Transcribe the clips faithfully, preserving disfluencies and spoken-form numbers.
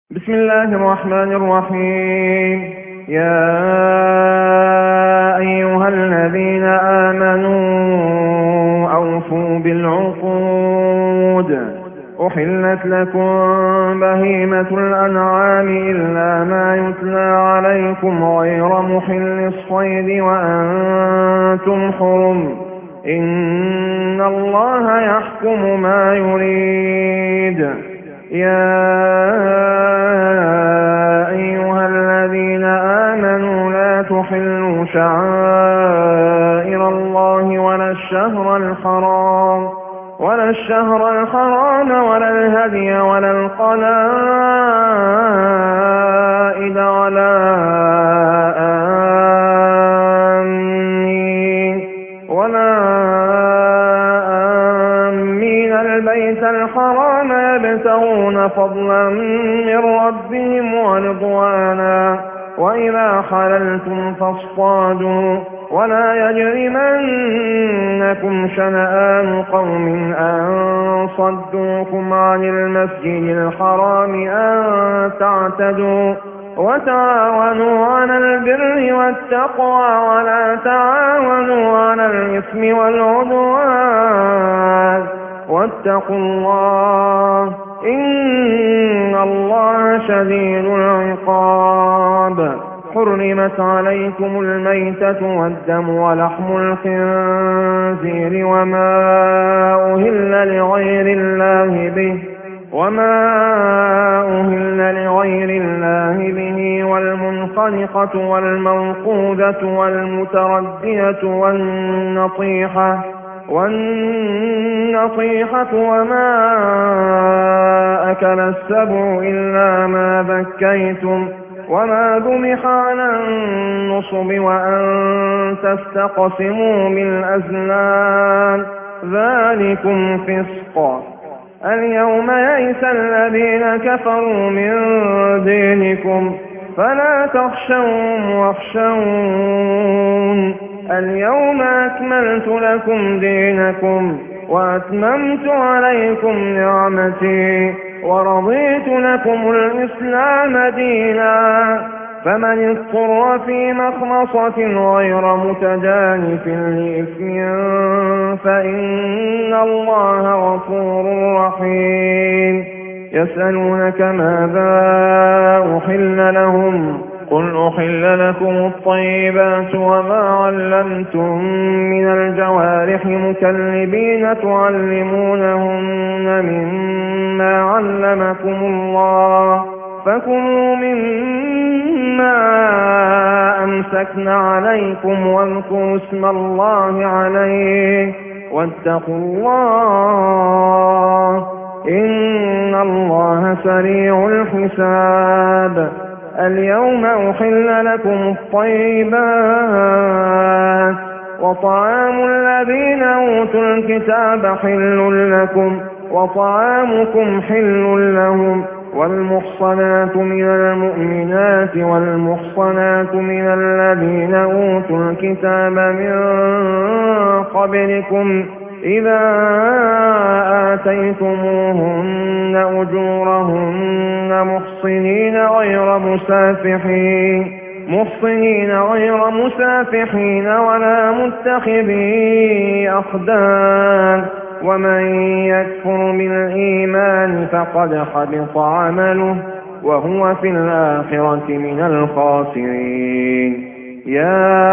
بسم الله الرحمن الرحيم. يا أيها الذين آمنوا أوفوا بالعقود. أحلت لكم بهيمة الأنعام إلا ما يتلى عليكم غير محل الصيد وأنتم حرم. إن الله يحكم ما يريد. يا أيها الذين آمنوا لا تحلوا شعائر الله ولا الشهر الحرام ولا الشهر الحرام ولا الهدي ولا القلائد ولا آمين ولا آمين البيت الحرام يبتغون فضلا من ربهم ورضوانا وإذا حللتم فاصطادوا ولا يجرمنكم شنآن قوم أن صدوكم عن المسجد الحرام أن تعتدوا وتعاونوا على البر والتقوى ولا تعاونوا على الإثم والعدوان واتقوا الله إن الله شديد العقاب. حرمت عليكم الميتة والدم ولحم الخنزير وما أهل لغير الله به وما أهل لغير الله به والمنخنقة والموقوذة والمتردية والنطيحة والنطيحة وما أكل السبع إلا ما ذكيتم وما ذبح على النصب وأن تستقسموا بالأزلام ذلكم فسق. اليوم يئس الذين كفروا من دينكم فلا تخشوهم واخشون. اليوم أكملت لكم دينكم وأتممت عليكم نعمتي ورضيت لكم الإسلام دينا. فمن اضطر في مخمصة غير متجانف لإثم فإن الله غفور رحيم. يسألونك ماذا أحل لهم قل أحل لكم الطيبات وما علمتم من الجوارح مكلبين تعلمونهن مما علمكم الله فكلوا مما أمسكن عليكم واذكروا اسم الله عليه واتقوا الله إن الله سريع الحساب. اليوم أحل لكم الطيبات وطعام الذين أوتوا الكتاب حل لكم وطعامكم حل لهم والمحصنات من المؤمنات والمحصنات من الذين أوتوا الكتاب من قبلكم إذا آتيتموهن أجورهن محصنين غير مسافحين محصنين غير مسافحين ولا متخذي أخدان ومن يكفر بالإيمان فقد حبط عمله وهو في الآخرة من الخاسرين. يا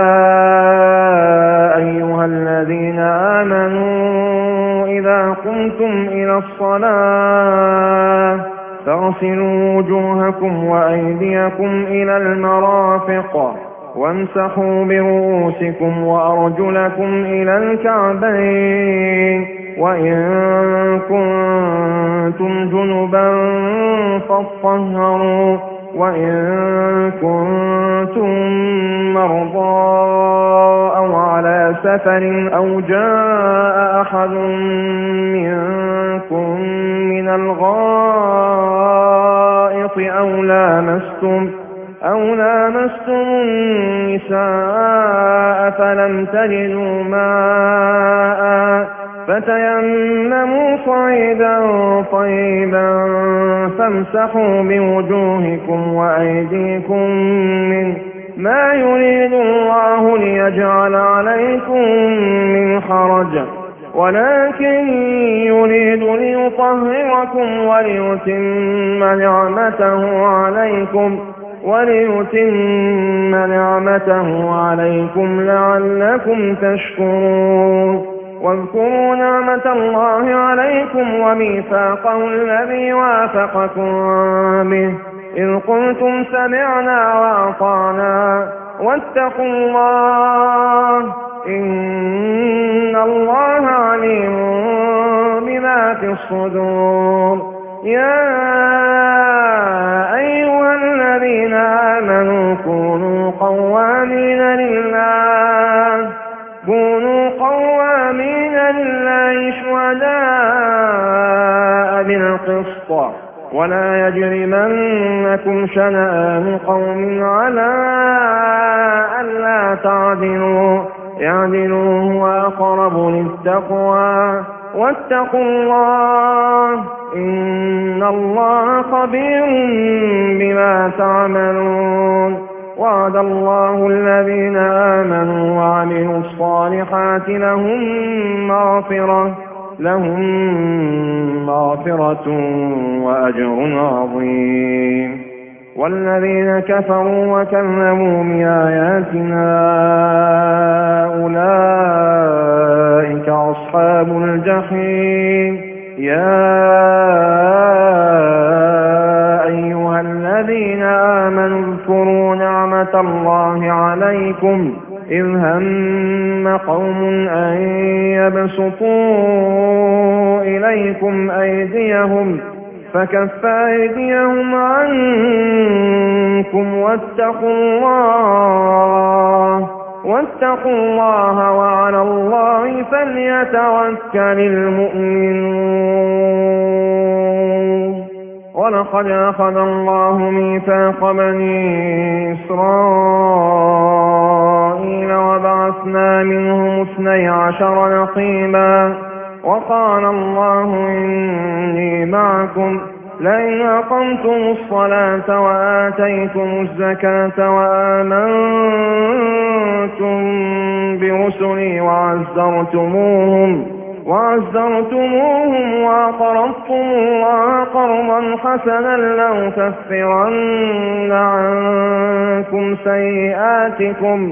أيها الذين آمنوا إذا قمتم إلى الصلاة فاغسلوا وجوهكم وأيديكم إلى المرافق وامسحوا برؤوسكم وأرجلكم إلى الكعبين وإن كنتم جنبا فاطهروا وإن كنتم مرضى أو على سفر أو جاء أحد منكم من الغائط أو لامستم أو لامستم النساء فلم تجدوا ماء فتيمموا صعيدا طيبا فامسحوا بوجوهكم وأيديكم منه ما يريد الله ليجعل عليكم من حرج ولكن يريد ليطهركم وليتم نعمته عليكم وليتم نعمته عليكم لعلكم تشكرون واذكروا نعمة الله عليكم وميثاقه الذي واثقكم به إذ قلتم سمعنا وأطعنا واتقوا الله إن الله عليم بما في الصدور يا أيها الذين آمنوا كونوا قوامين لله كونوا قوامين لله شهداء بالقسط ولا يجرمنكم شنآن قوم على ألا تعدلوا اعدلوا هو أقرب للتقوى واتقوا الله إن الله خبير بما تعملون وعد الله الذين آمنوا وعملوا الصالحات لهم مغفرة لهم مغفرة وأجر عظيم والذين كفروا وكذبوا بآياتنا أولئك أصحاب الجحيم يا أيها الذين آمنوا اذكروا نعمة الله عليكم إذ هم قوم أن يبسطوا إليكم أيديهم فكف أيديهم عنكم واتقوا الله واتقوا الله وعلى الله فليتوكل المؤمنون ولقد أخذ الله ميثاق بني إسرائيل وبعثنا منهم اثني عشر نقيبا وقال الله إني معكم لئن أقمتم الصلاة وآتيتم الزكاة وآمنتم برسلي وعزرتموهم وعزرتموهم وأقرضتم الله قرضا حسنا لأكفرن عنكم سيئاتكم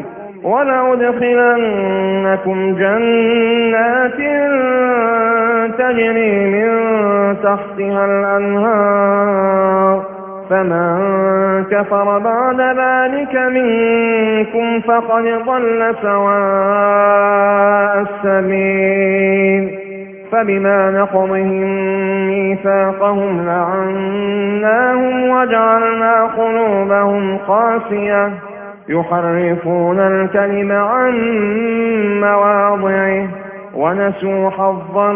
ولأدخلنكم جنات تجري من تحتها الأنهار فمن كفر بعد ذلك منكم فقد ضل سواء السبيل فبما نقضهم ميثاقهم لعناهم وجعلنا قلوبهم قاسية يحرفون الكلم عن مواضعه ونسوا حظا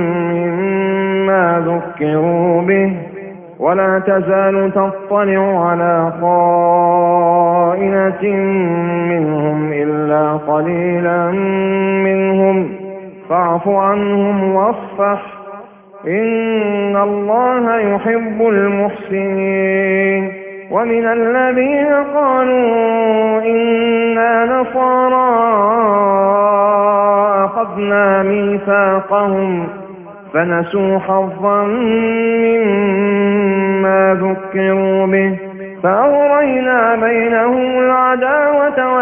مما ذكروا به ولا تزال تطلع على خائنة منهم إلا قليلا منهم فاعف عنهم واصفح إن الله يحب المحسنين ومن الذين قالوا إنا نصارى أخذنا ميثاقهم فنسوا حظا مما ذكروا به فأغرينا بينهم العداوة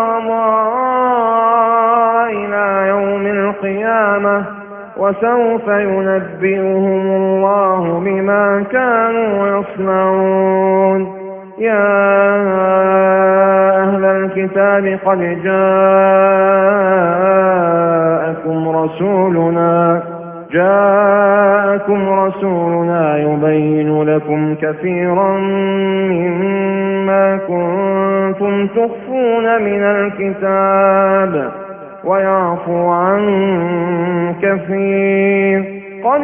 والبغضاء إلى يوم القيامة وسوف ينبئهم الله بما كانوا يصنعون يا أهل الكتاب قد جاءكم رسولنا جاءكم رسولنا يبين لكم كثيرا مما كنتم تخفون من الكتاب ويعفو عن كثير قد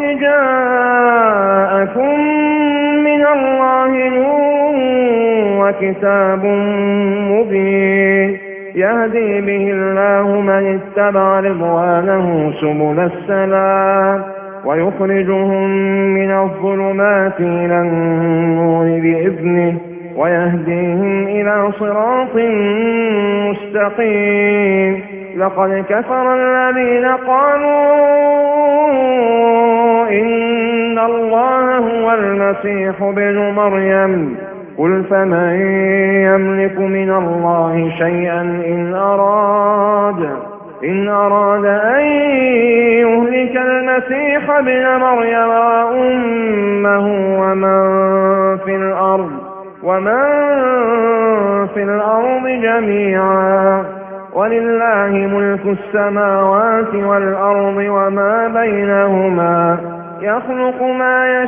جاءكم من الله نور وكتاب مبين يهدي به الله من اتبع رضوانه سبل السلام ويخرجهم من الظلمات إلى النور بإذنه ويهديهم إلى صراط مستقيم. لقد كفر الذين قالوا إن الله هو المسيح ابن مريم قل فمن يملك من الله شيئا إن أراد إن أراد أن يهلك المسيح ابن مريم وأمه ومن في الأرض ومن في الأرض جميعا ولله ملك السماوات والأرض وما بينهما يخلق ما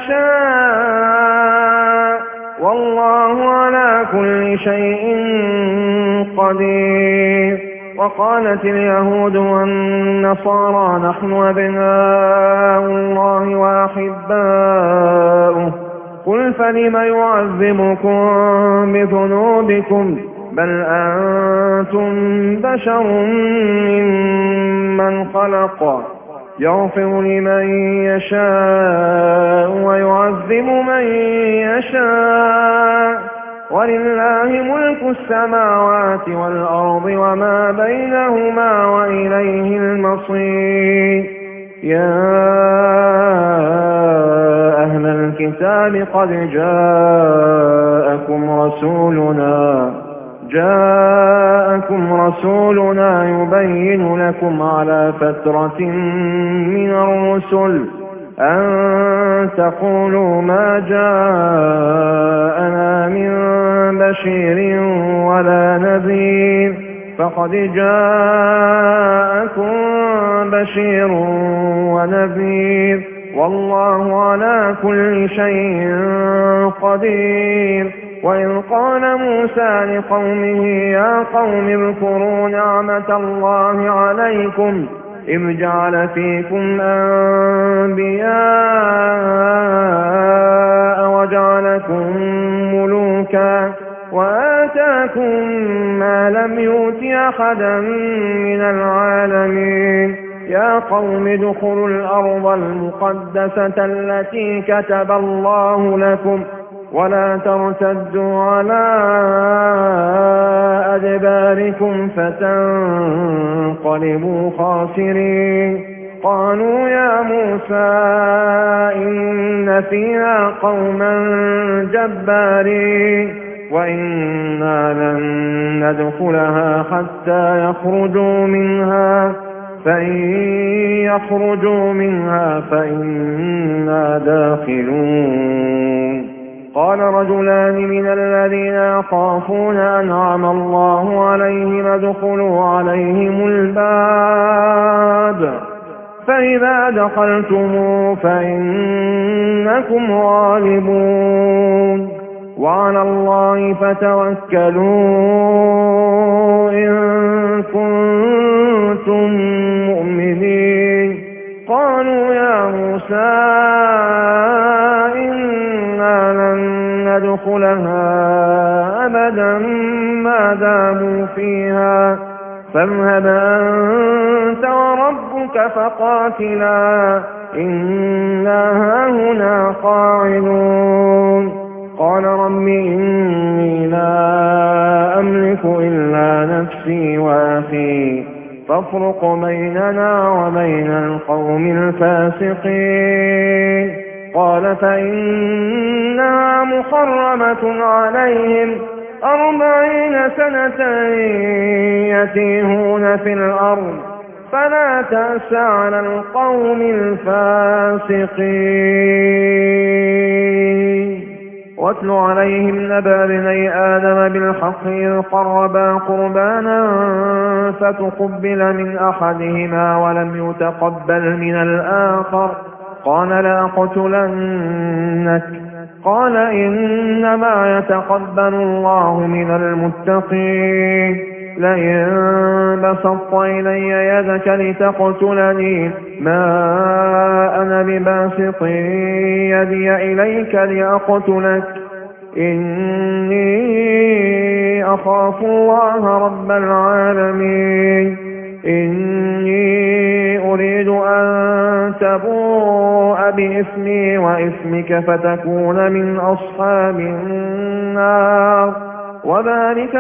يشاء والله على كل شيء قدير. وقالت اليهود والنصارى نحن أبناء الله وأحباؤه قل فلم يعذبكم بذنوبكم بل أنتم بشر ممن خلق يغفر لمن يشاء ويعذب من يشاء ولله ملك السماوات والأرض وما بينهما وإليه المصير. يا أهل الكتاب قد جاءكم رسولنا جاءكم رسولنا يبين لكم على فترة من الرسل أن تقولوا ما جاءنا من بشير ولا نذير فقد جاءكم بشير ونذير والله على كل شيء قدير. وإذ قال موسى لقومه يا قوم اذكروا نعمة الله عليكم إذ جعل فيكم أنبياء وجعلكم ملوكا وآتاكم ما لم يؤت أحدا من العالمين. يا قوم ادخلوا الأرض المقدسة التي كتب الله لكم ولا ترتدوا على أدباركم فتنقلبوا خاسرين. قالوا يا موسى إن فيها قوما جبارين وإنا لن ندخلها حتى يخرجوا منها فإن يخرجوا منها فإنا داخلون. قال رجلان من الذين يخافون أنعم الله عليهم ادخلوا عليهم الباب فإذا دخلتموه فإنكم غالبون وعلى الله فتوكلوا إن كنتم مؤمنين. قالوا يا موسى إنا لن ندخلها أبدا ما داموا فيها فاذهب أنت وربك فقاتلا إنا هاهنا قاعدون. قال رب إني لا أملك إلا نفسي وأخي فافرق بيننا وبين القوم الفاسقين. قال فإنها محرمة عليهم أربعين سنة يتيهون في الأرض فلا تأس على القوم الفاسقين. واتل عليهم نبأ ابني آدم بالحق إذ قربا قربانا فتقبل من أحدهما ولم يتقبل من الآخر قال لأقتلنك قال إنما يتقبل الله من المتقين. لئن بسطت إلي يدك لتقتلني ما أنا بباسط يدي إليك لأقتلك إني أخاف الله رب العالمين إني أريد أن تبوء بإثمي وإثمك فتكون من أصحاب النار وذلك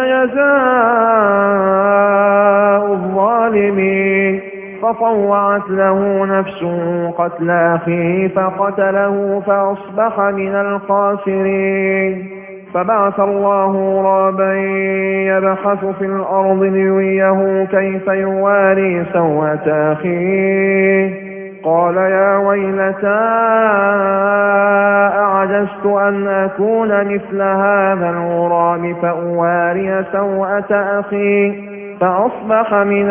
جزاء الظالمين فطوعت له نفسه قتل أخيه فقتله فأصبح من الخاسرين فبعث الله غرابا يبحث في الأرض ليريه كيف يواري سوءة أخيه قال يا ويلتى أعجزت أن أكون مثل هذا الغراب فأواري سوءة أخي فأصبح من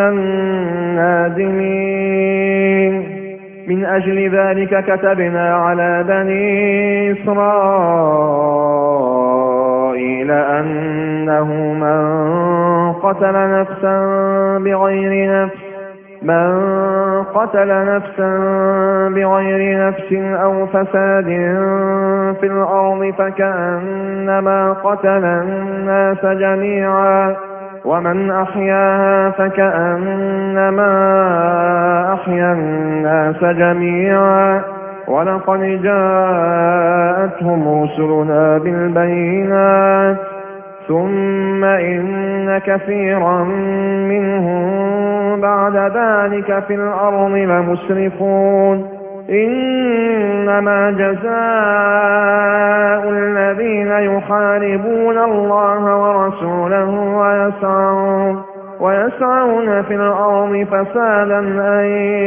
النادمين من أجل ذلك كتبنا على بني إسرائيل أنه من قتل نفسا بغير نفس من قتل نفسا بغير نفس أو فساد في الأرض فكأنما قتل الناس جميعا ومن أحياها فكأنما أحيا الناس جميعا ولقد جاءتهم رسلنا بالبينات ثم إن كثيرا منهم بعد ذلك في الأرض لمسرفون إنما جزاء الذين يحاربون الله ورسوله ويسعون, ويسعون في الأرض فسادا أن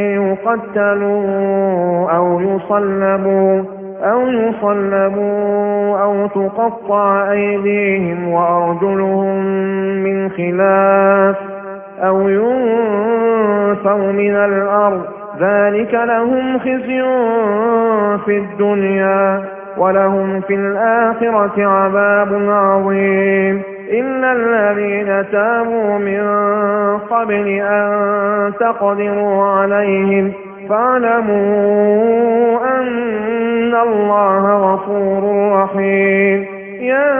يقتلوا أو يصلبوا أو يصلبوا أو تقطع أيديهم وأرجلهم من خلاف أو ينفوا من الأرض ذلك لهم خزي في الدنيا ولهم في الآخرة عذاب عظيم إلا الذين تابوا من قبل أن تقدروا عليهم فاعلموا أن الله غفور رحيم يا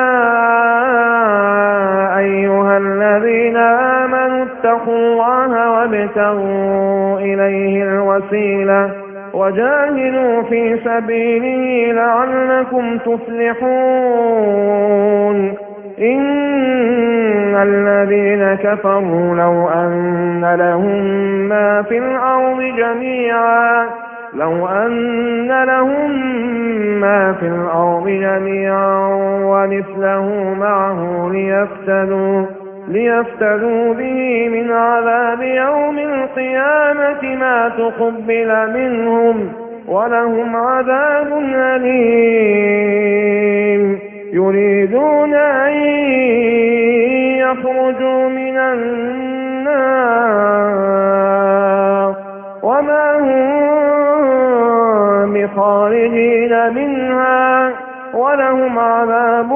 أيها الذين آمنوا اتقوا الله وابتغوا إليه الوسيلة وجاهدوا في سبيله لعلكم تفلحون إن الذين كفروا لو أن لهم ما في الأرض جميعا لو أن لهم ما في الأرض جميعا ومثله معه ليفتدوا ليفتدوا به من عذاب يوم القيامة ما تقبل منهم ولهم عذاب أليم يريدون أن يخرجوا من النار وما هم بخارجين منها ولهم عذاب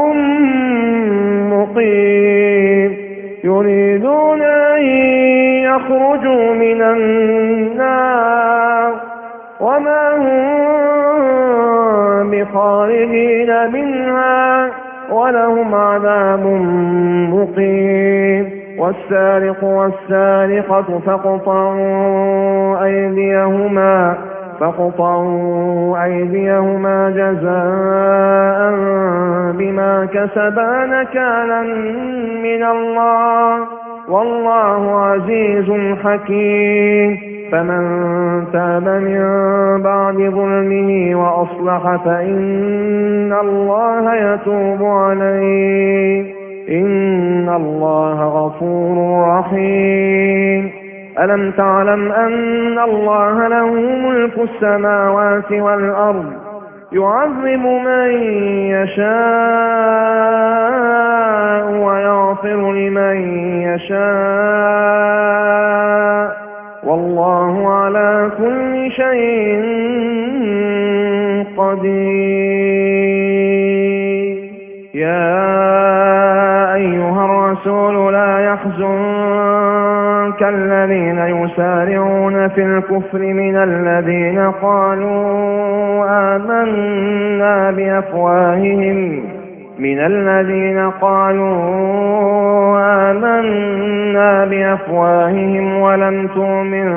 مقيم يريدون أن يخرجوا من النار وما هم بخارجين منها ولهم عذاب مقيم والسارق والسارقة فاقطعوا أيديهما فاقطعوا أيديهما جزاء بما كسبا نكالا من الله والله عزيز حكيم فمن تاب من بعد ظلمه وأصلح فإن الله يتوب عليه إن الله غفور رحيم ألم تعلم أن الله له ملك السماوات والأرض يعذب من يشاء ويغفر لمن يشاء والله على كل شيء قدير يا أيها الرسول لا يحزنك الذين يسارعون في الكفر من الذين قالوا آمنا بأفواههم من الذين قالوا آمنا بأفواههم ولم تؤمن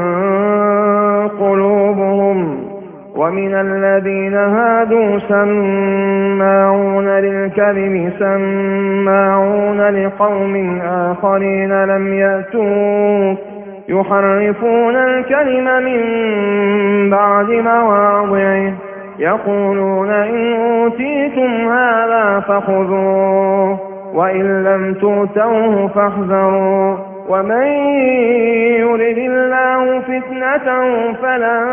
قلوبهم ومن الذين هادوا سماعون للكذب سماعون لقوم آخرين لم يأتوك يحرفون الكلم من بعد مواضعه يقولون إن أوتيتم هذا فخذوه وإن لم تؤتوه فاحذروا ومن يرد الله فتنته فلن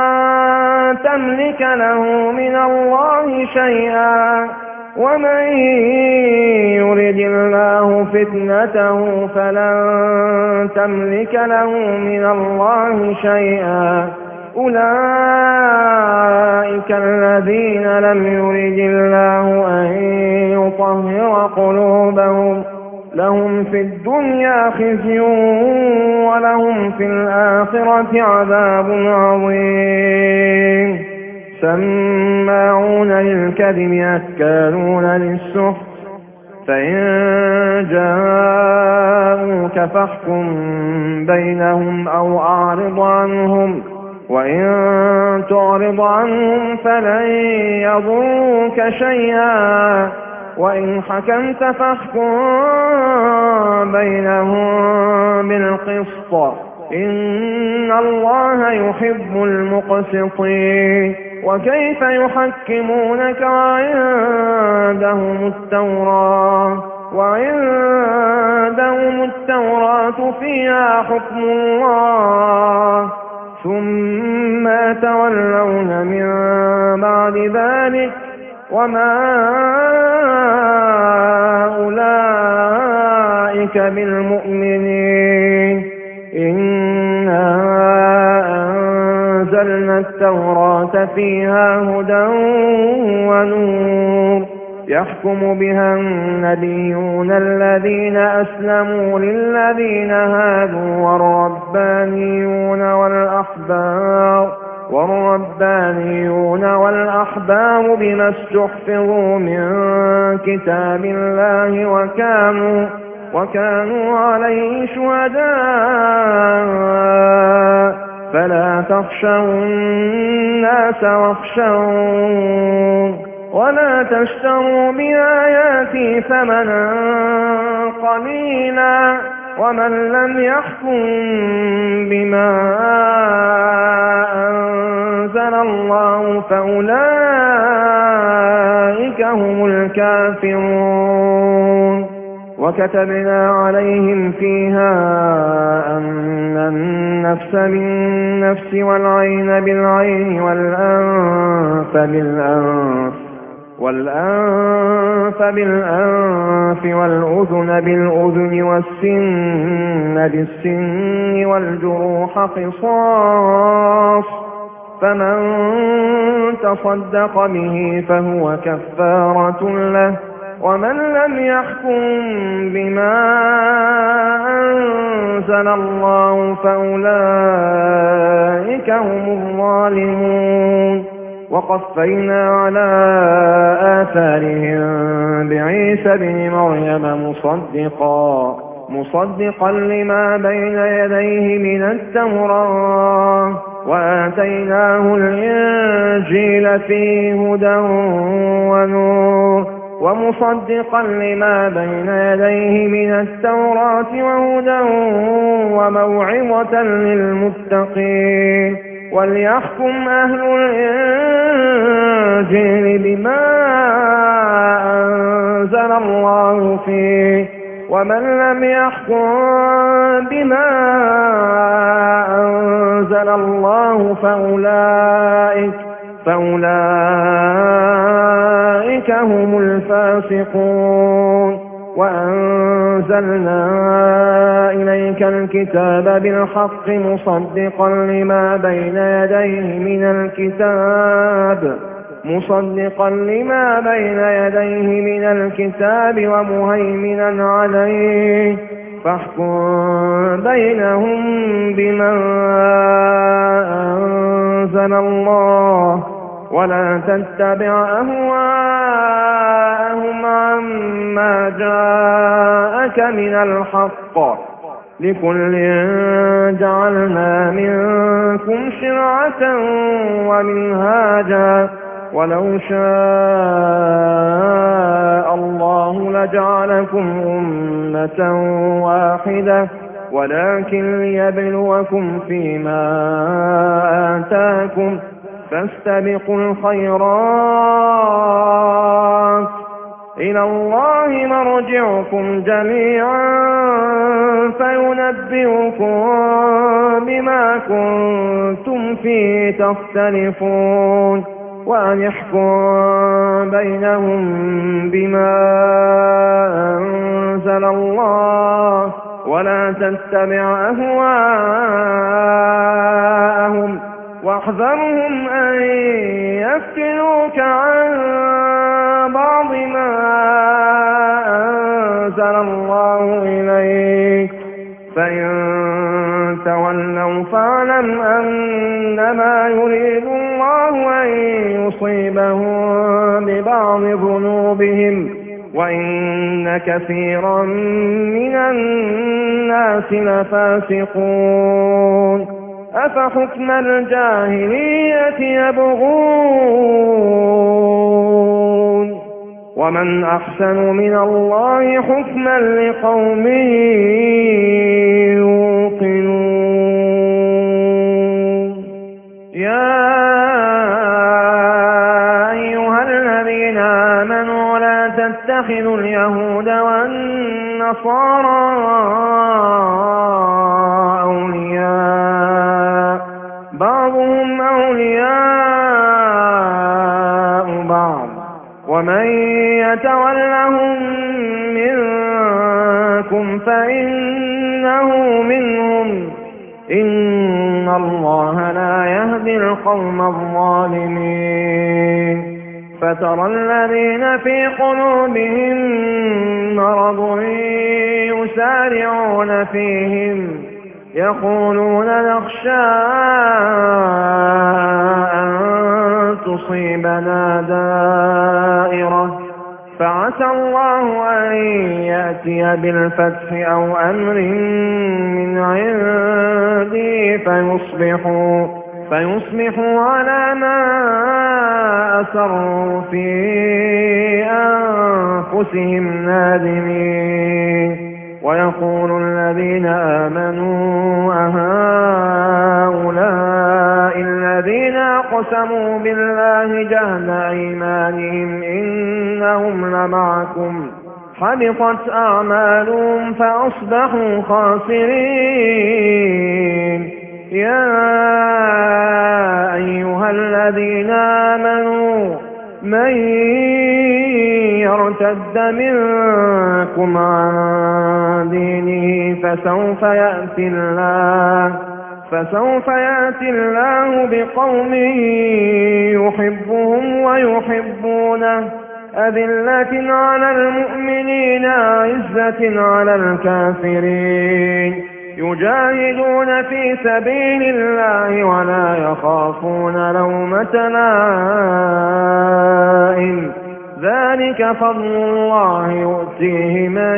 تملك له من الله شيئا ومن يرد الله فتنته فلن تملك له من الله شيئا أولئك الذين لم يرد الله أن يطهر قلوبهم لهم في الدنيا خزي ولهم في الآخرة عذاب عظيم سماعون للكذب أكالون للسحت فإن جاءوك فاحكم بينهم أو أعرض عنهم وإن تعرض عنهم فلن يضروك شيئا وإن حكمت فاحكم بينهم بالقسط إن الله يحب المقسطين وكيف يحكمونك وعندهم التوراة وعندهم التوراة فيها حكم الله ثم تولون من بعد ذلك وما أولئك بالمؤمنين إنا أنزلنا التوراة فيها هدى ونور يحكم بها النبيون الذين أسلموا للذين هادوا والربانيون والأحبار والربانيون والأحبار بما استحفظوا من كتاب الله وكانوا وكانوا عليه شهداء فلا تخشوا الناس واخشون ولا تشتروا بآياتي ثمنا قليلا ومن لم يحكم بما أنزل الله فأولئك هم الكافرون وكتبنا عليهم فيها أن النفس بالنفس والعين بالعين والأنف بالأنف والأنف بالأنف والأذن بالأذن والسن بالسن والجروح قصاص فمن تصدق به فهو كفارة له ومن لم يحكم بما أنزل الله فأولئك هم الظالمون وقفينا على آثارهم بعيسى بن مريم مصدقا مصدقا لما بين يديه من التوراة وآتيناه الإنجيل فيه هدى ونور ومصدقا لما بين يديه من التوراة وهدى وموعظة للمتقين وليحكم أهل الإنجيل بما أنزل الله فيه ومن لم يحكم بما أنزل الله فأولئك فأولئك هم الفاسقون وأنزلنا إليك الكتاب بالحق مصدقا لما بين يديه من الكتاب مصدقا لما بين يديه من الكتاب ومهيمنا عليه فاحكم بينهم بما أنزل الله ولا تتبع أهواءهم أهواءهم عما جاءك من الحق لكل جعلنا منكم شرعة ومنهاجا ولو شاء الله لجعلكم أمة واحدة ولكن ليبلوكم فيما آتاكم فاستبقوا الخيرات إلى الله مرجعكم جميعا فينبئكم بما كنتم فيه تختلفون وأن يحكم بينهم بما أنزل الله ولا تتبع أهواءهم واحذرهم أن يفتنوك عن بعض ما أنزل الله إليك فإن تولوا فاعلم أنما يريد الله أن يصيبهم ببعض ذنوبهم وإن كثيرا من الناس لفاسقون أفحكم الجاهلية يبغون ومن أحسن من الله حكما لقوم يوقنون يا أيها الذين آمنوا لا تتخذوا اليهود والنصارى أولياء بعضهم أولياء بعض ومن يتولهم منكم فإنه منهم إن الله لا يهدي القوم الظالمين فترى الذين في قلوبهم مرض يسارعون فيهم يقولون نخشى أن تصيبنا دائرة فعسى الله أن يأتي بالفتح أو أمر من عنده فيصبحوا, فيصبحوا على ما أسروا في أنفسهم نادمين ويقول الذين آمنوا أهؤلاء الذين أقسموا بالله جهد أيمانهم إنهم لمعكم حبطت أعمالهم فأصبحوا خاسرين يا أيها الذين آمنوا من يرتد منكم عن دينه فسوف يأتي الله فسوف يأتي الله بقوم يحبهم ويحبونه أذلة على المؤمنين عزة على الكافرين يجاهدون في سبيل الله ولا يخافون لومة لائم ذلك فضل الله يؤتيه من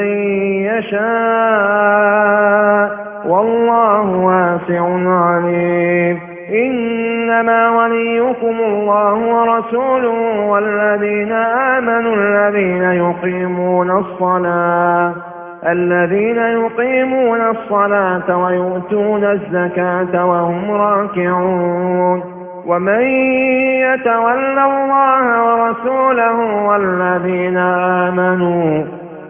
يشاء والله واسع عليم إنما وليكم الله ورسوله والذين آمنوا الذين يقيمون الصلاة الذين يقيمون الصلاة ويؤتون الزكاة وهم راكعون ومن يتول الله ورسوله والذين آمنوا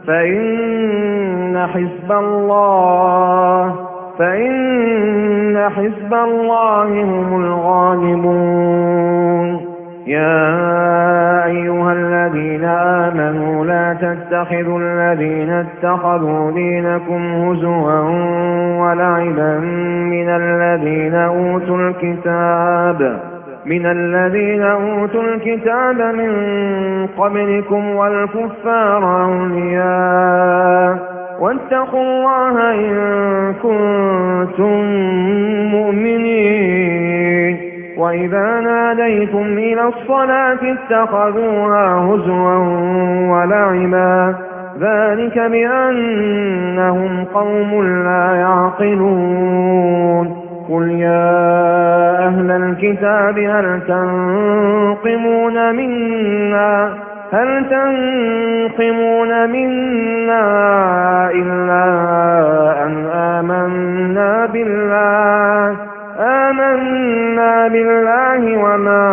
فإن حزب الله فإن حزب الله هم الغالبون يا أيها الذين آمنوا لا تتخذوا الذين اتخذوا دينكم هزوا ولعبا من الذين أوتوا الكتاب من الذين أوتوا الكتاب من قبلكم والكفار أولياء واتقوا الله إن كنتم مؤمنين وإذا ناديتم إلى الصلاة اتخذوها هزوا ولعبا ذلك بأنهم قوم لا يعقلون قل يا أهل الكتاب هل تنقمون منا هل تنقمون منا إلا أن آمنا بالله آمنا بالله وما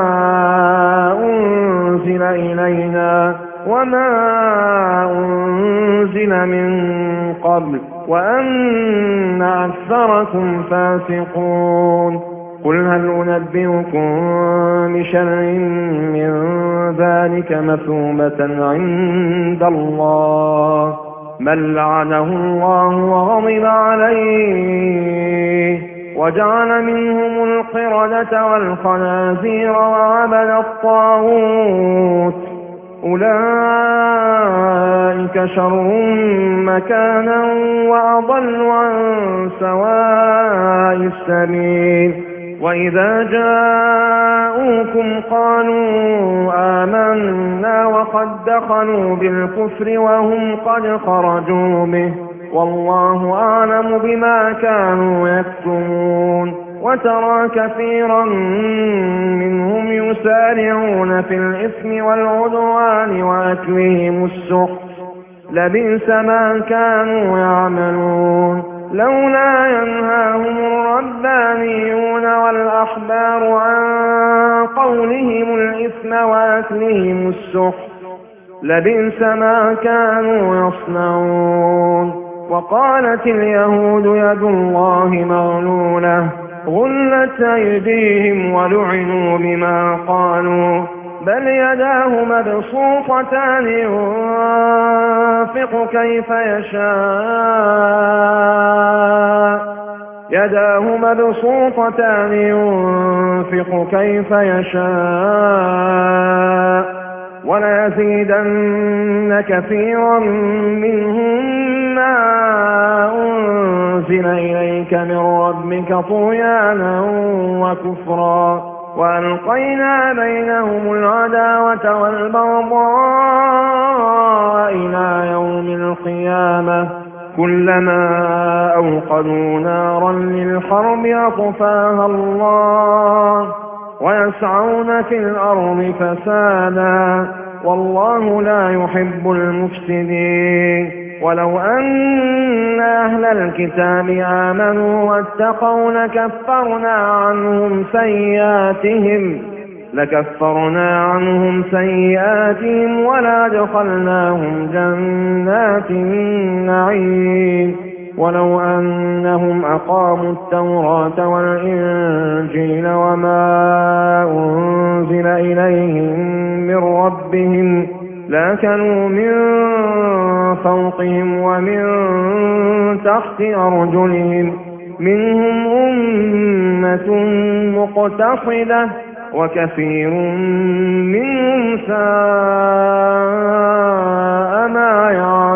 أنزل إلينا وما أنزل من قبل وأن أكثركم فاسقون قل هل أنبئكم بشر من ذلك مثوبة عند الله من لعنه الله وغضب عليه وجعل منهم القردة والخنازير وعبد الطاغوت أولئك شر مكانا وأضل عن سواء السبيل وإذا جاءوكم قالوا آمنا وقد دخلوا بالكفر وهم قد خرجوا به والله أعلم بما كانوا يكتمون وترى كثيرا منهم يسارعون في الإثم والعدوان وأكلهم السحت لبئس ما كانوا يعملون لولا ينهاهم الربانيون والأحبار عن قولهم الإثم وأكلهم السحت لبئس ما كانوا يصنعون وقالت اليهود يد الله مغلولة غلت أيديهم ولعنوا بما قالوا بل يداه مبسوطتان ينفق كيف يشاء يداه مبسوطتان ينفق كيف يشاء وليزيدن كثيرا منهم ما أنزل إليك من ربك طغيانا وكفرا وألقينا بينهم العداوة والبغضاء إلى يوم القيامة كلما أوقدوا نارا للحرب أطفاها الله ويسعون في الأرض فسادا والله لا يحب المفسدين ولو أن أهل الكتاب آمنوا واتقوا لكفرنا عنهم سيئاتهم لكفرنا عنهم سيئاتهم ولأدخلناهم جنات النعيم ولو أنهم أقاموا التوراة والإنجيل وما أنزل إليهم من ربهم لكانوا من فوقهم ومن تحت أرجلهم منهم أمة مقتصدة وكثير منهم ساء ما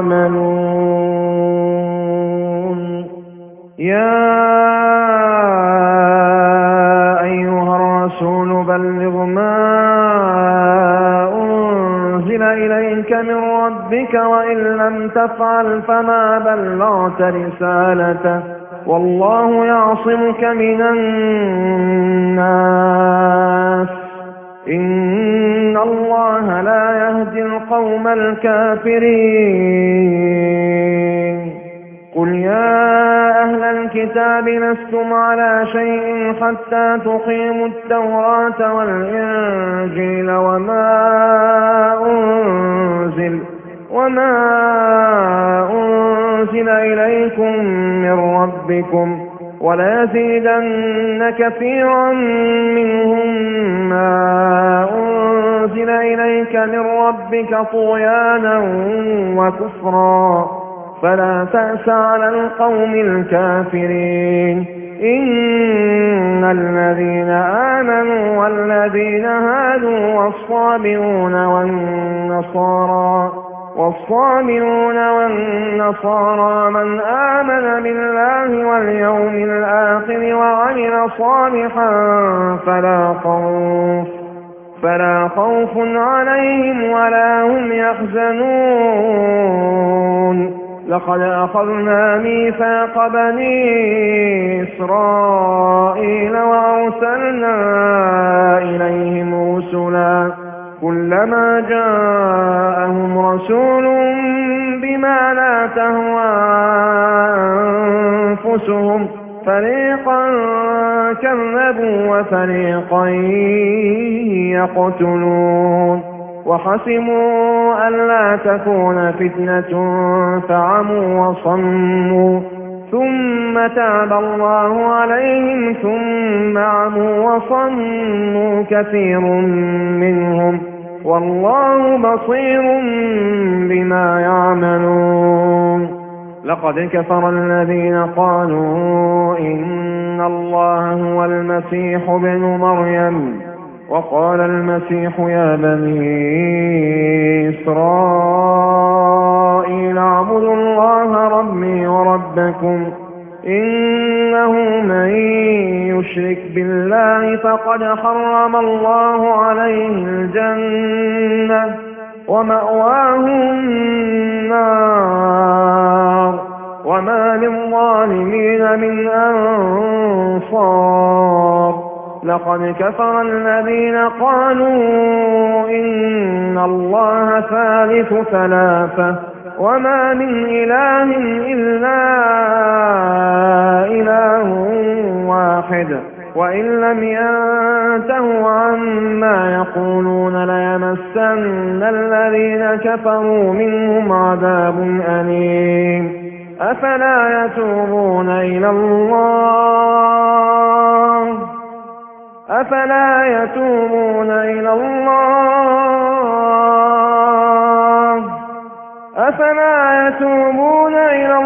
يعملون يا أيها الرسول بلغ ما أنزل إليك من ربك وإن لم تفعل فما بلغت رسالته والله يعصمك من الناس إن الله لا يهدي القوم الكافرين قل يا أهل الكتاب لستم على شيء حتى تقيموا التوراة والإنجيل وما أنزل وما أنزل إليكم من ربكم وليزيدن كثيرا منهم ما أنزل إليك من ربك طغيانا وكفرا فلا تأس على القوم الكافرين إن الذين آمنوا والذين هادوا والصابئون والنصارى والصابرون والنصارى من آمن بالله واليوم الآخر وعمل صالحا فلا خوف فلا خوف عليهم ولا هم يحزنون. لقد أخذنا ميثاق بني إسرائيل وأرسلنا إليهم رسلا كلما جاءهم رسول بما لا تهوى أنفسهم فريقا كذبوا وفريقا يقتلون. وحسبوا ألا تكون فتنة فعموا وصموا ثم تاب الله عليهم ثم عموا وصموا كثير منهم والله بصير بما يعملون. لقد كفر الذين قالوا إن الله هو المسيح ابن مريم وقال المسيح يا بني إسرائيل اعبدوا الله ربي وربكم إنه من يشرك بالله فقد حرم الله عليه الجنة ومأواه النار وما للظالمين من أنصار. لقد كفر الذين قالوا إن الله ثالث ثلاثة وما من إله إلا إله واحد وإن لم ينتهوا عما يقولون ليمسن الذين كفروا منهم عذاب أليم. أفلا يتوبون إلى الله أفلا يتوبون إلى الله أفلا يتوبون إلى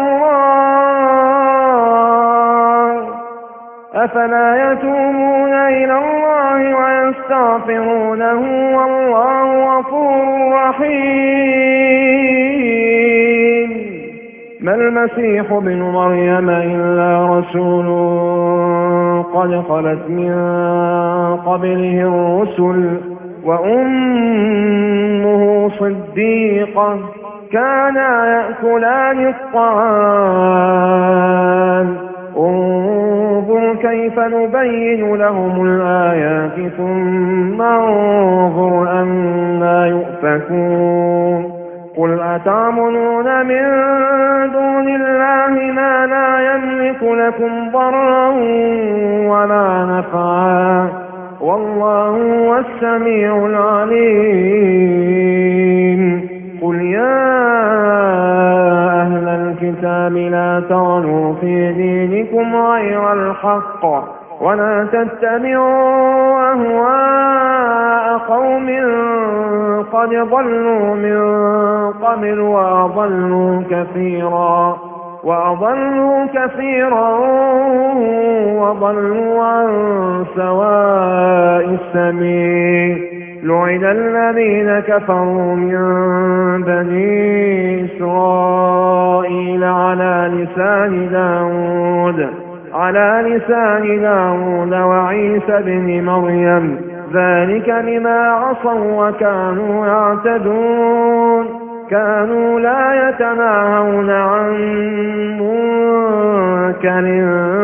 الله أفلا يتوبون إلى الله ويستغفرونه والله غفور رحيم. ما المسيح ابن مريم إلا رسول قد خلت من قبله الرسل وأمه صديقة كانا يأكلان الطعام انظر كيف نبين لهم الآيات ثم انظر أنا يؤفكون. قل أتعبدون من دون الله ما لا يملك لكم ضرا ولا نفعا والله هو السميع العليم. قل يا أهل الكتاب لا تغلوا في دينكم غير الحق ولا تتبعوا أهواء قوم قد ضلوا من قبل وأضلوا كثيرا وأضلوا كثيرا وضلوا عن سواء السبيل. لعن الذين كفروا من بني إسرائيل على لسان داود على لسان داود وعيسى بن مريم ذلك بما عصوا وكانوا يعتدون. كانوا لا يتناهون عن منكر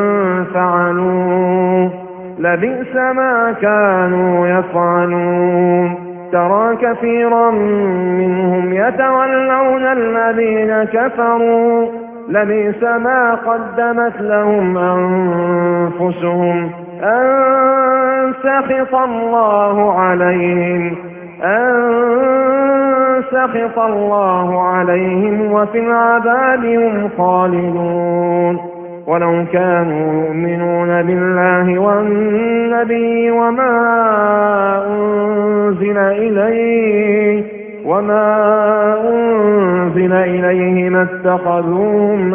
فعلوه لبئس ما كانوا يفعلون. ترى كثيرا منهم يتولون الذين كفروا لبئس ما قدمت لهم أنفسهم أن سخط الله عليهم أن سخط الله عليهم وفي العذاب هم خالدون. ولو كانوا يؤمنون بالله والنبي وما أنزل إليه وما أنزل إليه ما اتخذوهم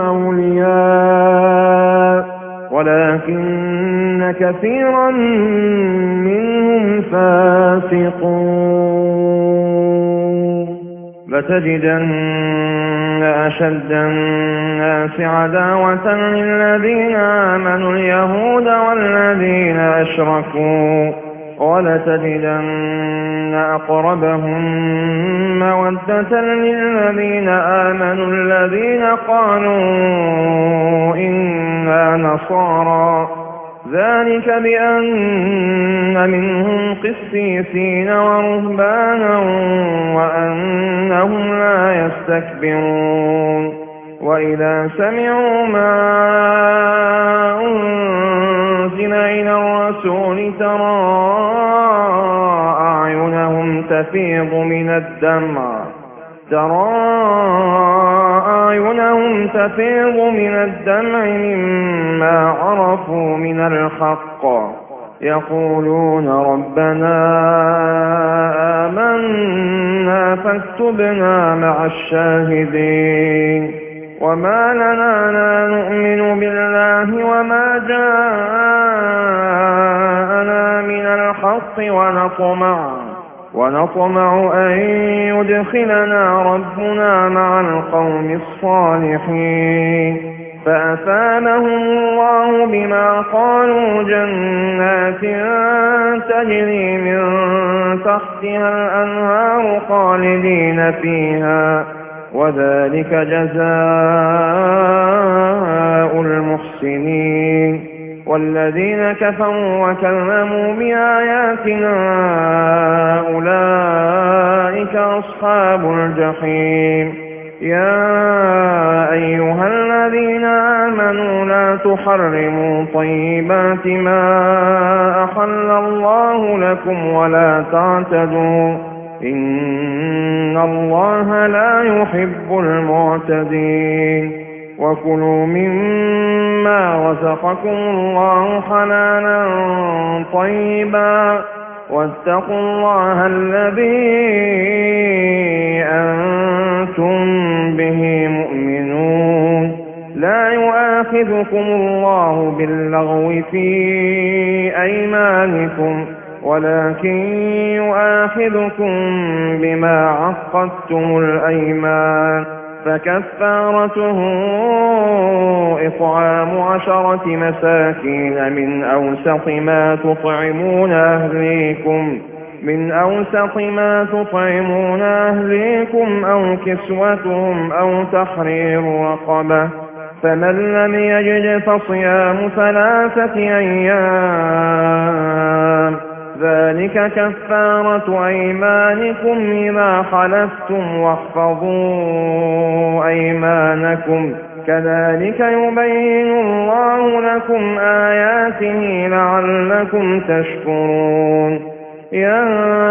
أولياء ولكن كثيرا منهم فاسقون. لتجدن أشد الناس عداوة للذين آمنوا اليهود والذين أشركوا ولتجدن أقربهم مودة للذين آمنوا الذين قالوا إنا نصارى ذلك بأن منهم قسيسين ورهبانا وأنهم لا يستكبرون وإذا سمعوا ما أنزل إلى الرسول ترى أعينهم تفيض من الدمع ترى أعينهم تفيض من الدمع مما عرفوا من الحق يقولون ربنا آمنا فاكتبنا مع الشاهدين وما لنا لا نؤمن بالله وما جاءنا من الحق ونطمع ونطمع أن يدخلنا ربنا مع القوم الصالحين فأثابهم الله بما قالوا جنات تجري من تحتها الأنهار خالدين فيها وذلك جزاء المحسنين والذين كفروا وكذبوا بآياتنا أولئك أصحاب الجحيم يا أيها الذين آمنوا لا تحرموا طيبات ما أحل الله لكم ولا تعتدوا إن الله لا يحب المعتدين وكلوا مما رزقكم الله حلالا طيبا واتقوا الله الذي أنتم به مؤمنون لا يؤاخذكم الله باللغو في أيمانكم ولكن يؤاخذكم بما عقدتم الأيمان فكفارته إطعام عشرة مساكين من أوسط ما تطعمون أهليكم من أوسط ما تطعمون أهليكم أو كسوتهم أو تحرير رقبة فمن لم يجد فصيام ثلاثة أيام ذلك كفارة أيمانكم إذا حلفتم واحفظوا أيمانكم كذلك يبين الله لكم آياته لعلكم تشكرون يا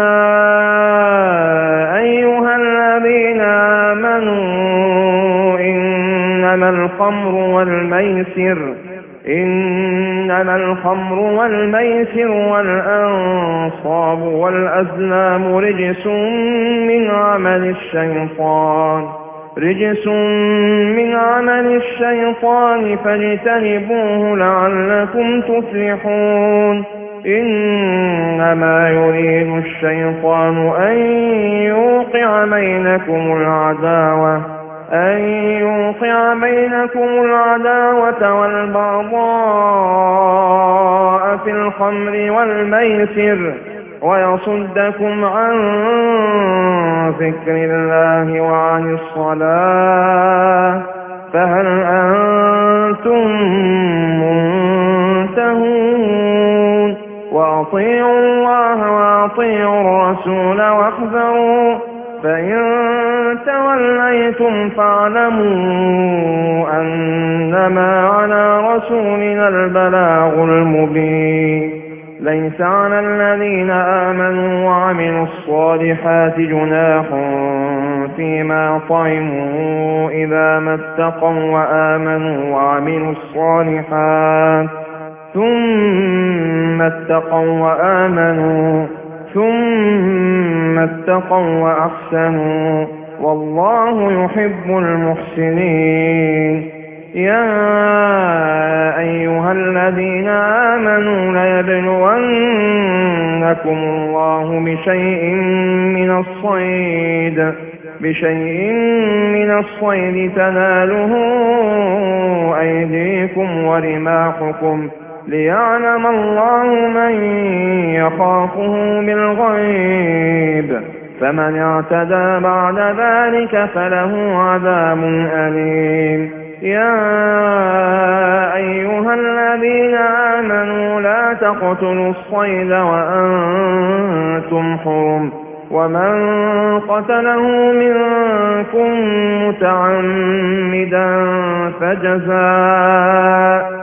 أيها الذين آمنوا إنما الخمر والميسر إنما الخمر والميسر والأنصاب والأزلام رجس من عمل الشيطان رجس من عمل الشيطان فاجتنبوه لعلكم تفلحون إنما يريد الشيطان أن يوقع بينكم العداوة أن يوقع بينكم العداوة والبغضاء في الخمر والميسر ويصدكم عن ذكر الله وعن الصلاة فهل أنتم منتهون وأطيعوا الله وأطيعوا الرسول واحذروا فإن توليتم فاعلموا أنما على رسولنا البلاغ المبين ليس على الذين آمنوا وعملوا الصالحات جناح فيما طعموا إذا ما اتقوا وآمنوا وعملوا الصالحات ثم اتقوا وآمنوا ثم اتقوا وأحسنوا والله يحب المحسنين يا أيها الذين آمنوا ليبلونكم الله بشيء من الصيد بشيء من الصيد تناله أيديكم ورماحكم ليعلم الله من يخافه بالغيب، فمن اعتدى بعد ذلك فله عذاب أليم. يا أيها الذين آمنوا لا تقتلوا الصيد وأنتم حرم، ومن قتله منكم متعمدا فجزاء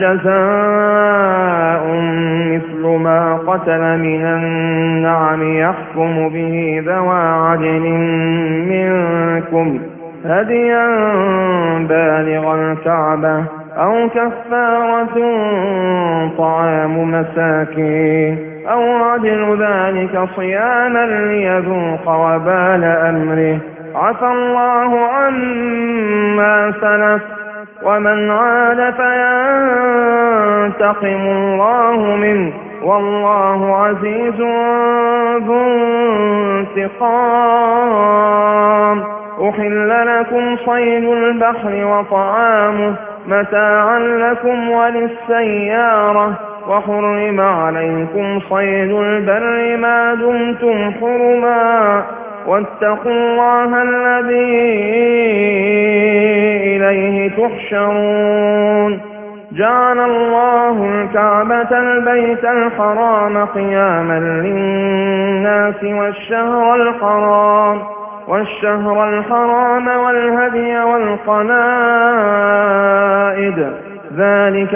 فجزاء مثل ما قتل من النعم يحكم به ذوى عدل منكم هديا بالغ الكعبة أو كفارة طعام مساكين أو عدل ذلك صياما ليذوق وبال أمره، عفى الله عما سلف، ومن عاد فينتقم الله منه، والله عزيز ذو انتقام. أحل لكم صيد البحر وطعامه متاعا لكم وللسيارة، وحرم عليكم صيد البر ما دمتم حرما، واتقوا الله الذي إليه تحشرون. جعل الله الكعبة البيت الحرام قياما للناس والشهر الحرام والشهر الحرام والهدي والقلائد، ذلك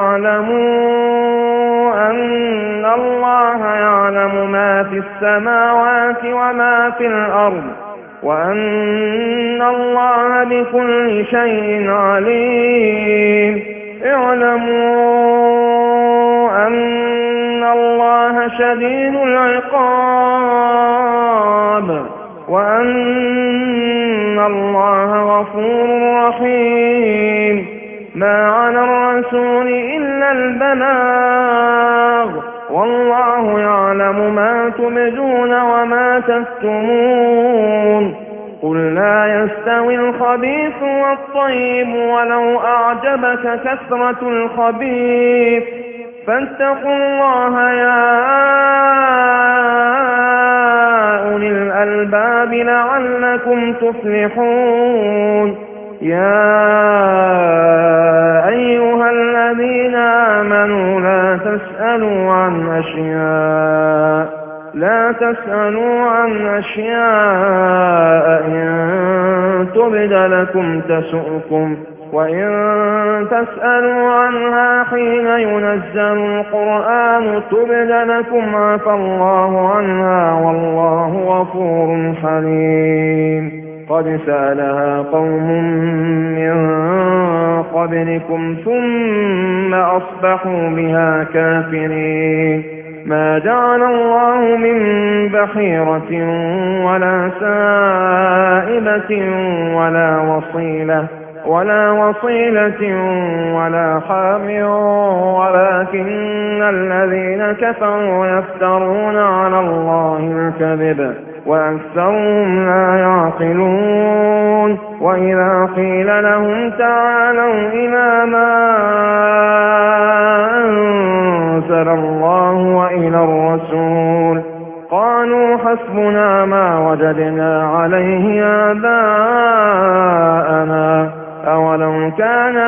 لتعلموا أن الله يعلم ما في السماوات وما في الأرض، وأن الله بكل شيء عليم. اعلموا أن الله شديد العقاب، وأن الله غفور رحيم. ما على الرسول إلا البلاغ، والله يعلم ما تبدون وما تكتمون. قل لا يستوي الخبيث والطيب ولو أعجبك كثرة الخبيث، فاتقوا الله يا أولي الألباب لعلكم تفلحون. يا أيها الذين آمنوا لا تسألوا عن أشياء لا تسألوا عن أشياء إن تبد لكم تسؤكم، وإن تسألوا عنها حين ينزل القرآن تبد لكم عفى الله عنها، والله غفور حليم. قد سألها قوم من قبلكم ثم أصبحوا بها كافرين. ما جعل الله من بحيرة ولا سائبة ولا وصيلة ولا وصيلة ولا حام، ولكن الذين كفروا يفترون على الله الكذب وأكثرهم لا يعقلون. وإذا قيل لهم تعالوا إلى ما أنزل الله وإلى الرسول قالوا حسبنا ما وجدنا عليه آباءنا، أولو كان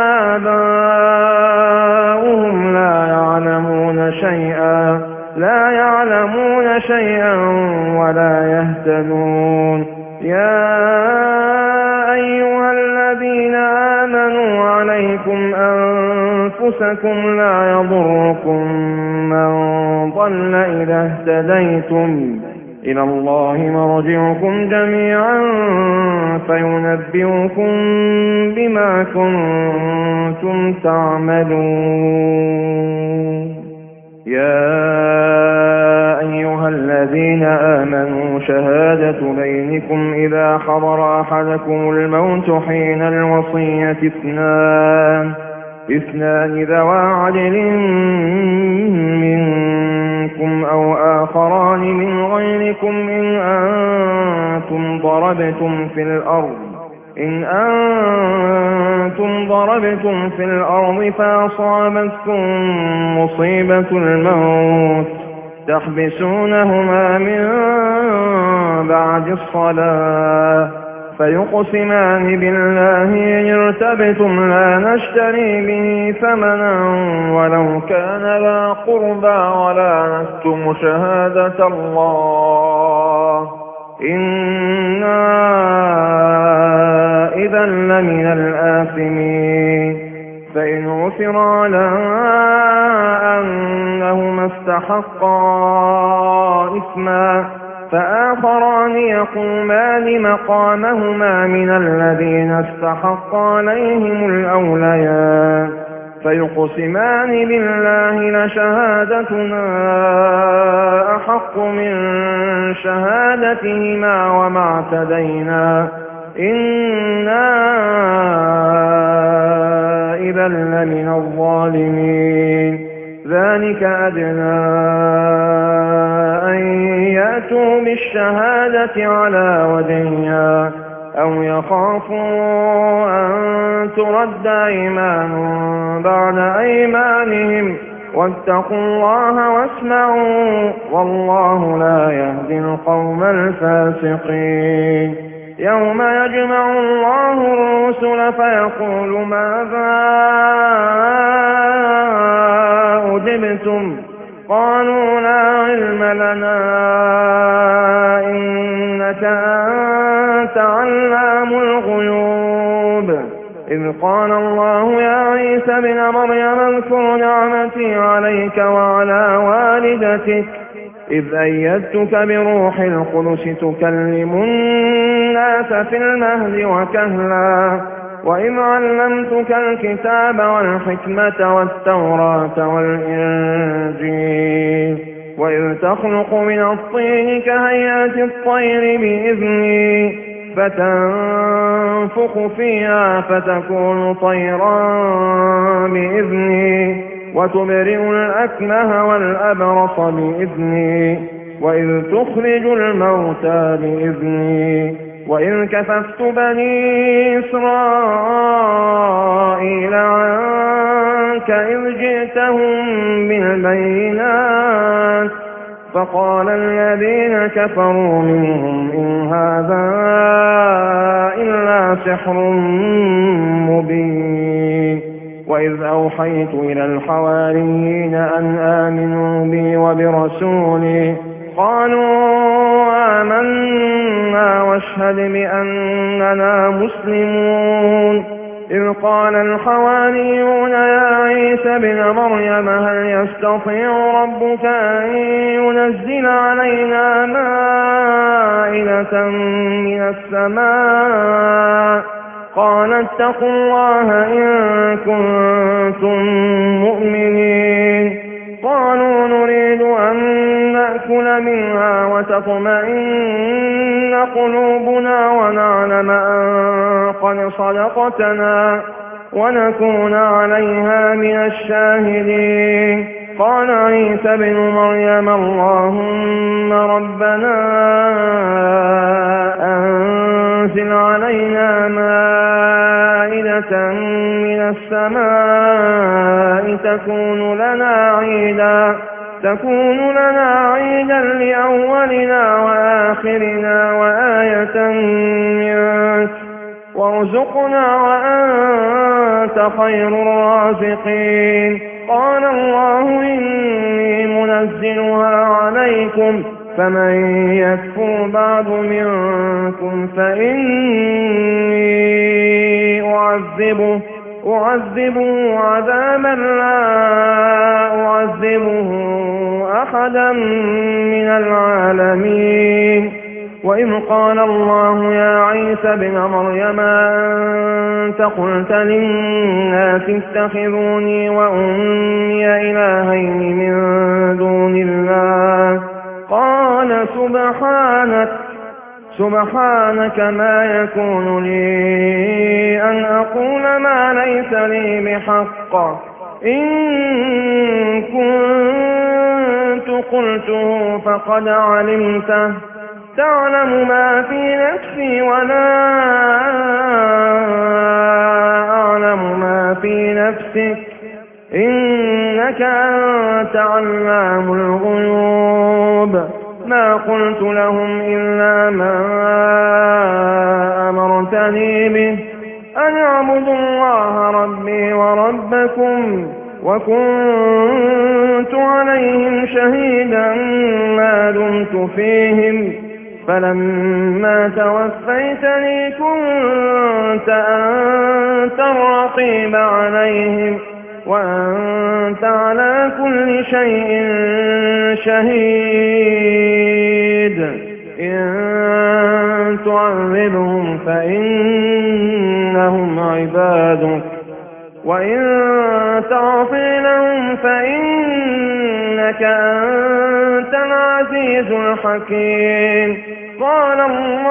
آباؤهم لا يعلمون شيئا لا يعلمون شيئا ولا يهتدون. يا أيها الذين آمنوا عليكم أنفسكم لا يضركم من ضل إذا اهتديتم، إلى الله مرجعكم جميعا فينبئكم بما كنتم تعملون. يا أيها الذين آمنوا شهادة بينكم إذا حضر أحدكم الموت حين الوصية اثنان اثنان ذوا عدل منكم أو آخران من غيركم إن أنتم ضربتم في الأرض إن أنتم ضربتم في الأرض فأصابتكم مصيبة الموت تحبسونهما من بعد الصلاة فيقسمان بالله إن ارتبتم لا نشتري به ثمنا ولو كان ذا قربى ولا نكتم شهادة الله إنا إذا لمن الآثمين فإن عثر على أنهما استحقا إثما فآخران يقومان مقامهما من الذين استحق عليهم الأوليان فيقسمان بالله لشهادتنا أحق من شهادتهما وما اعتدينا إنا إذا لمن الظالمين ذلك أدنى أن يأتوا بالشهادة على وجهها أو يخافوا أن ترد أيمان بعد أيمانهم واتقوا الله واسمعوا والله لا يهدي القوم الفاسقين يوم يجمع الله الرسل فيقول ماذا أجبتم قالوا لا علم لنا إنك أنت علام الغيوب إذ قال الله يا عيسى ابن مريم اذكر نعمتي عليك وعلى والدتك إذ أيدتك بروح القدس تكلم الناس في المهد وكهلا وإذ علمتك الكتاب والحكمة والتوراة والإنجيل وإذ تخلق من الطين كهيئة الطير بإذني فتنفخ فيها فتكون طيرا بإذني وتبرئ الأكمه والأبرص بإذني وإذ تخرج الموتى بإذني وإذ كففت بني إسرائيل عنك إذ جئتهم بالبينات فقال الذين كفروا منهم إن هذا إلا سحر مبين وإذ أوحيت إلى الحواريين أن آمنوا بي وبرسولي قالوا آمنا واشهد بأننا مسلمون إذ قال الحواريون يا عيسى ابن مريم هل يستطيع ربك أن ينزل علينا مائدة من السماء قال اتقوا الله إن كنتم مؤمنين قالوا نريد أن نأكل منها وتطمئن قلوبنا ونعلم أن قد صدقتنا ونكون عليها من الشاهدين قال عيسى ابن مريم اللهم ربنا أنزل علينا مائدة من السماء تكون لنا عيدا تكون لنا عيدا لأولنا وآخرنا وآية منك وارزقنا وأنت خير الرازقين قال الله إني منزلها عليكم فمن يكفر بعد منكم فإني أعذبه أعذبه عذابا لا أعذبه أحدا من العالمين وإذ قال الله يا عيسى ابن مريم أنت قلت للناس اتخذوني وأمي إلهين من دون الله قال سبحانك سبحانك ما يكون لي أن أقول ما ليس لي بحق، إن كنت قلته فقد علمته، تعلم ما في نفسي ولا أعلم ما في نفسك، إنك أنت علام الغيوب. ما قلت لهم إلا ما أمرتني به، أن اعبدوا الله ربي وربكم، وكنت عليهم شهيدا ما دمت فيهم، فلما توفيتني كنت أنت الرقيب عليهم، وأنت على كل شيء شهيد. إن تعذبهم فإنهم عبادك، وإن تغفر لهم فإنك أنت العزيز الحكيم. قال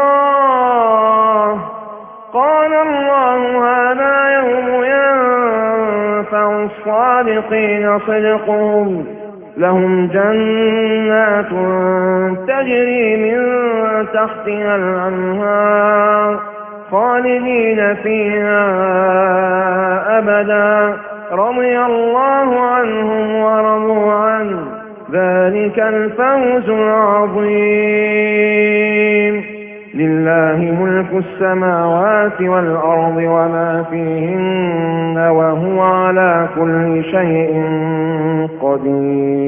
الله قال الله هذا يوم ينفع الصادقين صدقهم، لهم جنات تجري من تحتها الأنهار خالدين فيها أبدا، رضي الله عنهم ورضوا عنه، ذلك الفوز العظيم. لله ملك السماوات والأرض وما فيهن، وهو على كل شيء قدير.